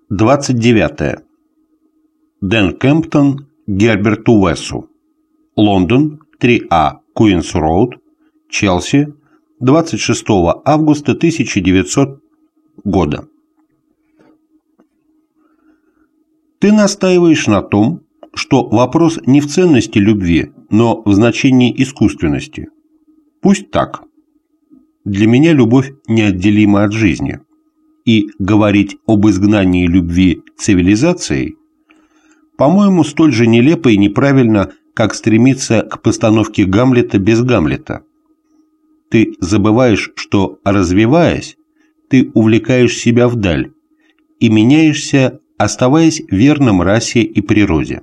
29. Дэн Кемптон Герберту Уэссу. Лондон, 3А Куинс Роуд, Челси, 26 августа 1900 года. Ты настаиваешь на том, что вопрос не в ценности любви, но в значении искусственности. Пусть так. Для меня любовь неотделима от жизни. И говорить об изгнании любви цивилизацией, по-моему, столь же нелепо и неправильно, как стремиться к постановке Гамлета без Гамлета. Ты забываешь, что, развиваясь, ты увлекаешь себя вдаль и меняешься, оставаясь верным расе и природе.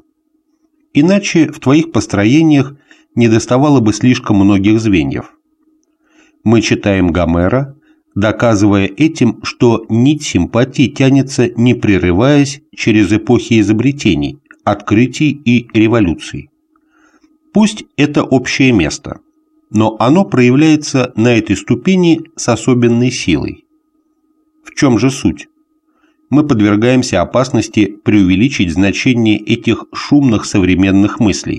Иначе в твоих построениях недоставало бы слишком многих звеньев. Мы читаем Гомера, доказывая этим, что нить симпатии тянется, не прерываясь, через эпохи изобретений, открытий и революций. Пусть это общее место, но оно проявляется на этой ступени с особенной силой. В чем же суть? Мы подвергаемся опасности преувеличить значение этих шумных современных мыслей.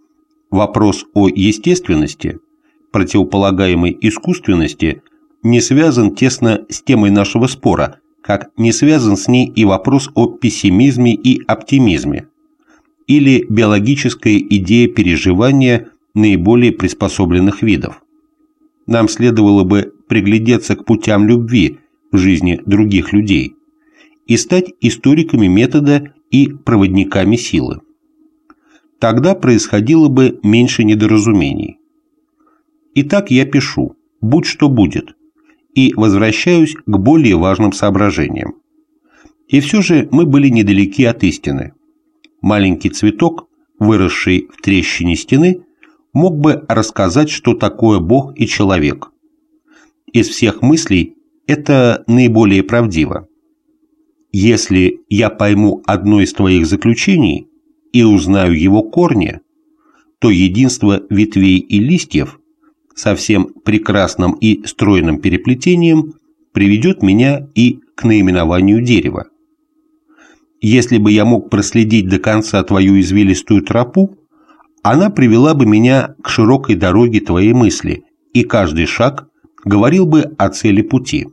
Вопрос о естественности, противополагаемой искусственности, не связан тесно с темой нашего спора, как не связан с ней и вопрос о пессимизме и оптимизме, или биологическая идея переживания наиболее приспособленных видов. Нам следовало бы приглядеться к путям любви в жизни других людей и стать историками метода и проводниками силы. Тогда происходило бы меньше недоразумений. Итак, я пишу, будь что будет, и возвращаюсь к более важным соображениям. И все же мы были недалеки от истины. Маленький цветок, выросший в трещине стены, мог бы рассказать, что такое Бог и человек. Из всех мыслей это наиболее правдиво. Если я пойму одно из твоих заключений и узнаю его корни, то единство ветвей и листьев со всем прекрасным и стройным переплетением приведет меня и к наименованию дерева. Если бы я мог проследить до конца твою извилистую тропу, она привела бы меня к широкой дороге твоей мысли, и каждый шаг говорил бы о цели пути.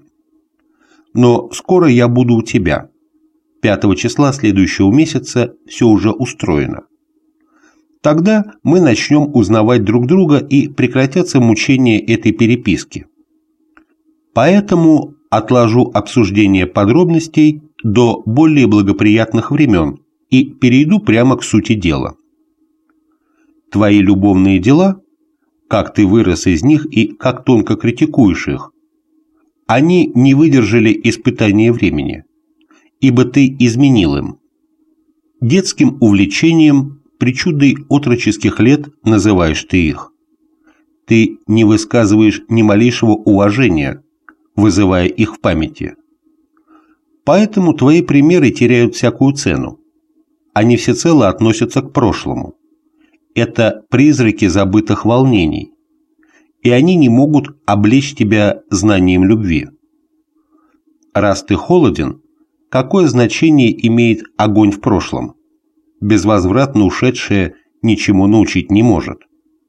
Но скоро я буду у тебя. 5 числа следующего месяца все уже устроено. Тогда мы начнем узнавать друг друга и прекратятся мучения этой переписки. Поэтому отложу обсуждение подробностей до более благоприятных времен и перейду прямо к сути дела. Твои любовные дела, как ты вырос из них и как тонко критикуешь их, они не выдержали испытания времени, ибо ты изменил им. Детским увлечением, причудой отроческих лет называешь ты их. Ты не высказываешь ни малейшего уважения, вызывая их в памяти. Поэтому твои примеры теряют всякую цену. Они всецело относятся к прошлому. Это призраки забытых волнений, и они не могут облечь тебя знанием любви. Раз ты холоден, какое значение имеет огонь в прошлом? Безвозвратно ушедшее ничему научить не может.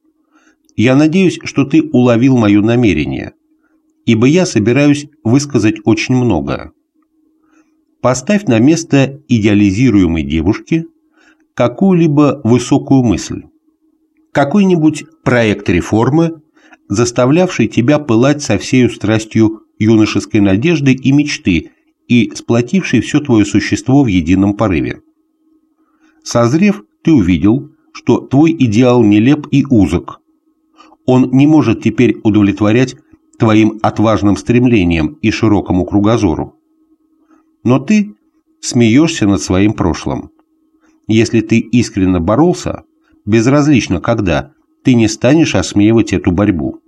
Я надеюсь, что ты уловил мое намерение, ибо я собираюсь высказать очень многое. Поставь на место идеализируемой девушки какую-либо высокую мысль, какой-нибудь проект реформы, заставлявший тебя пылать со всею страстью юношеской надежды и мечты и сплотивший все твое существо в едином порыве. Созрев, ты увидел, что твой идеал нелеп и узок. Он не может теперь удовлетворять твоим отважным стремлениям и широкому кругозору. Но ты смеешься над своим прошлым. Если ты искренне боролся, безразлично когда, ты не станешь осмеивать эту борьбу.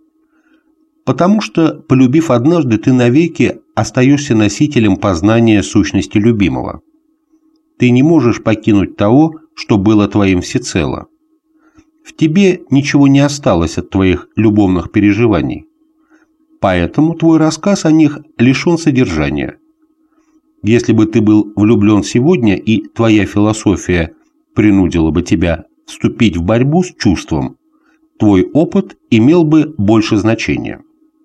Потому что, полюбив однажды, ты навеки остаешься носителем познания сущности любимого. Ты не можешь покинуть того, что было твоим всецело. В тебе ничего не осталось от твоих любовных переживаний. Поэтому твой рассказ о них лишен содержания. Если бы ты был влюблен сегодня, и твоя философия принудила бы тебя вступить в борьбу с чувством, твой опыт имел бы больше значения.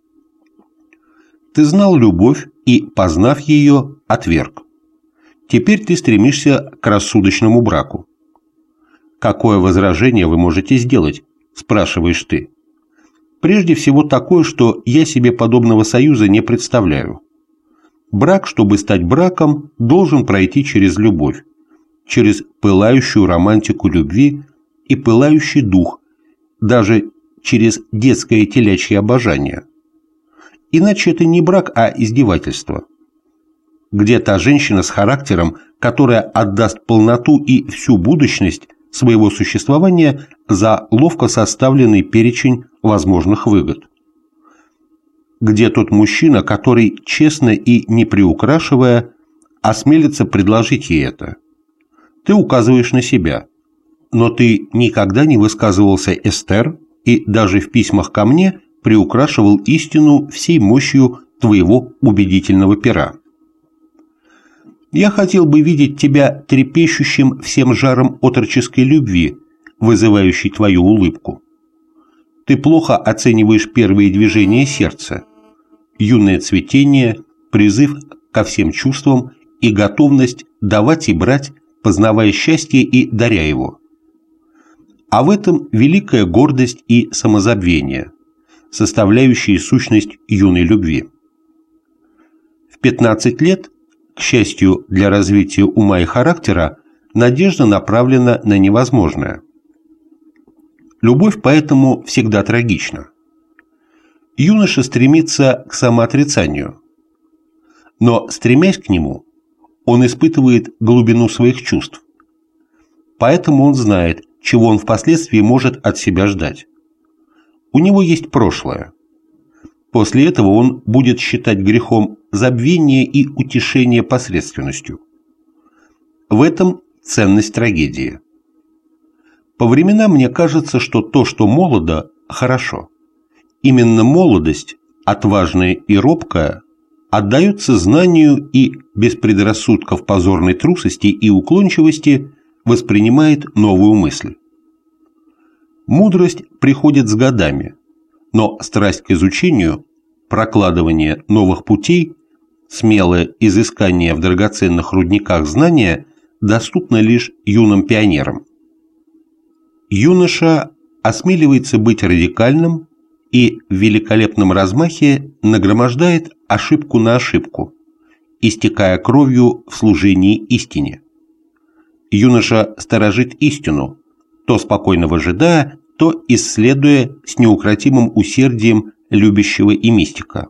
Ты знал любовь и, познав ее, отверг. Теперь ты стремишься к рассудочному браку. «Какое возражение вы можете сделать?» – спрашиваешь ты. Прежде всего такое, что я себе подобного союза не представляю. Брак, чтобы стать браком, должен пройти через любовь, через пылающую романтику любви и пылающий дух, даже через детское телячье обожание. Иначе это не брак, а издевательство. Где та женщина с характером, которая отдаст полноту и всю будущность своего существования за ловко составленный перечень возможных выгод? Где тот мужчина, который, честно и не приукрашивая, осмелится предложить ей это? Ты указываешь на себя, но ты никогда не высказывался Эстер и даже в письмах ко мне приукрашивал истину всей мощью твоего убедительного пера. Я хотел бы видеть тебя трепещущим всем жаром отроческой любви, вызывающей твою улыбку. Ты плохо оцениваешь первые движения сердца, юное цветение, призыв ко всем чувствам и готовность давать и брать, познавая счастье и даря его. А в этом великая гордость и самозабвение, составляющие сущность юной любви. В 15 лет, к счастью для развития ума и характера, надежда направлена на невозможное. Любовь поэтому всегда трагична. Юноша стремится к самоотрицанию, но, стремясь к нему, он испытывает глубину своих чувств. Поэтому он знает, чего он впоследствии может от себя ждать. У него есть прошлое. После этого он будет считать грехом забвение и утешение посредственностью. В этом ценность трагедии. По временам мне кажется, что то, что молодо, хорошо. Именно молодость, отважная и робкая, отдается знанию и без предрассудков позорной трусости и уклончивости воспринимает новую мысль. Мудрость приходит с годами, но страсть к изучению, прокладывание новых путей, смелое изыскание в драгоценных рудниках знания доступно лишь юным пионерам. Юноша осмеливается быть радикальным и в великолепном размахе нагромождает ошибку на ошибку, истекая кровью в служении истине. Юноша сторожит истину, то спокойно выжидая, то исследуя с неукротимым усердием любящего и мистика.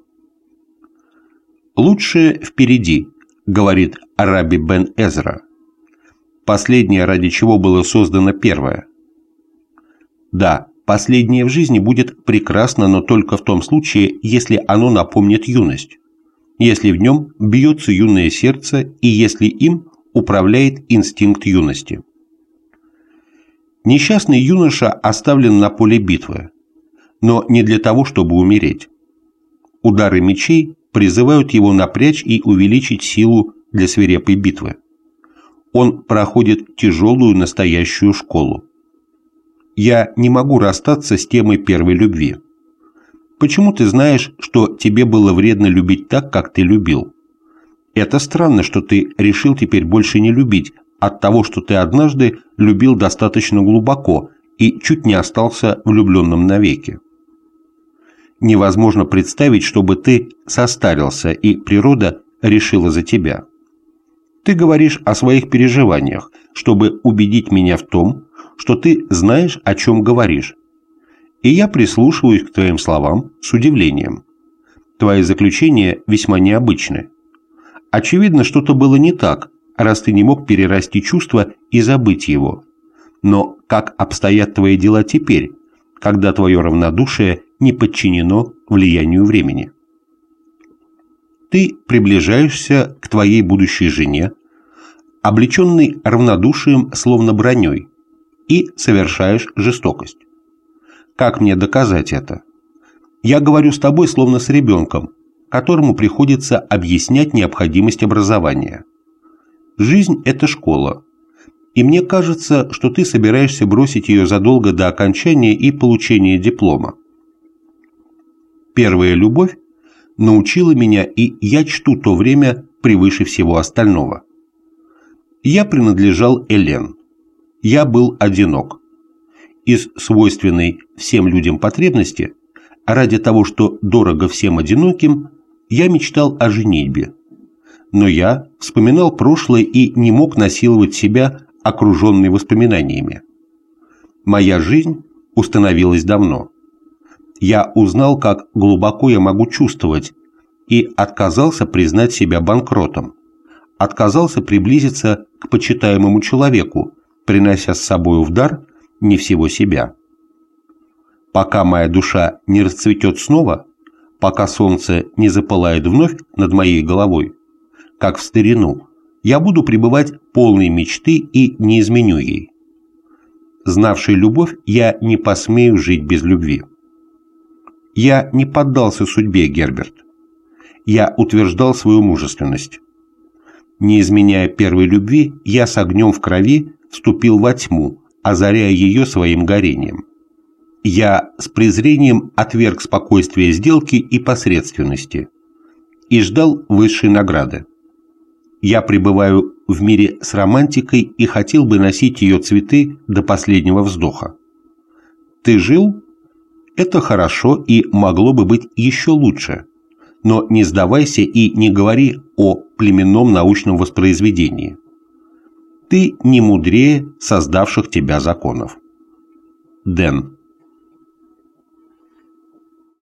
«Лучшее впереди», — говорит Раби бен Эзра. «Последнее, ради чего было создано первое». Да, последнее в жизни будет прекрасно, но только в том случае, если оно напомнит юность, если в нем бьется юное сердце и если им управляет инстинкт юности. Несчастный юноша оставлен на поле битвы, но не для того, чтобы умереть. Удары мечей призывают его напрячь и увеличить силу для свирепой битвы. Он проходит тяжелую настоящую школу. Я не могу расстаться с темой первой любви. Почему ты знаешь, что тебе было вредно любить так, как ты любил? Это странно, что ты решил теперь больше не любить от того, что ты однажды любил достаточно глубоко и чуть не остался влюбленным навеки. Невозможно представить, чтобы ты состарился, и природа решила за тебя. Ты говоришь о своих переживаниях, чтобы убедить меня в том, что ты знаешь, о чем говоришь. И я прислушиваюсь к твоим словам с удивлением. Твои заключения весьма необычны. Очевидно, что-то было не так, раз ты не мог перерасти чувство и забыть его. Но как обстоят твои дела теперь, когда твое равнодушие не подчинено влиянию времени? Ты приближаешься к твоей будущей жене, облеченный равнодушием словно броней, и совершаешь жестокость. Как мне доказать это? Я говорю с тобой словно с ребенком, которому приходится объяснять необходимость образования. Жизнь – это школа, и мне кажется, что ты собираешься бросить ее задолго до окончания и получения диплома. Первая любовь научила меня, и я чту то время превыше всего остального. Я принадлежал Элен. Я был одинок. Из свойственной всем людям потребности, ради того, что дорого всем одиноким, я мечтал о женитьбе. Но я вспоминал прошлое и не мог насиловать себя, окруженный воспоминаниями. Моя жизнь установилась давно. Я узнал, как глубоко я могу чувствовать, и отказался признать себя банкротом, отказался приблизиться к почитаемому человеку, принося с собою в дар не всего себя. Пока моя душа не расцветет снова, пока солнце не запылает вновь над моей головой, как в старину, я буду пребывать полной мечты и не изменю ей. Знавший любовь, я не посмею жить без любви. Я не поддался судьбе, Герберт. Я утверждал свою мужественность. Не изменяя первой любви, я с огнем в крови вступил во тьму, озаряя ее своим горением. Я с презрением отверг спокойствие сделки и посредственности и ждал высшей награды. Я пребываю в мире с романтикой и хотел бы носить ее цветы до последнего вздоха. Ты жил? Это хорошо и могло бы быть еще лучше. Но не сдавайся и не говори о племенном научном воспроизведении. Ты не мудрее создавших тебя законов. Дэн.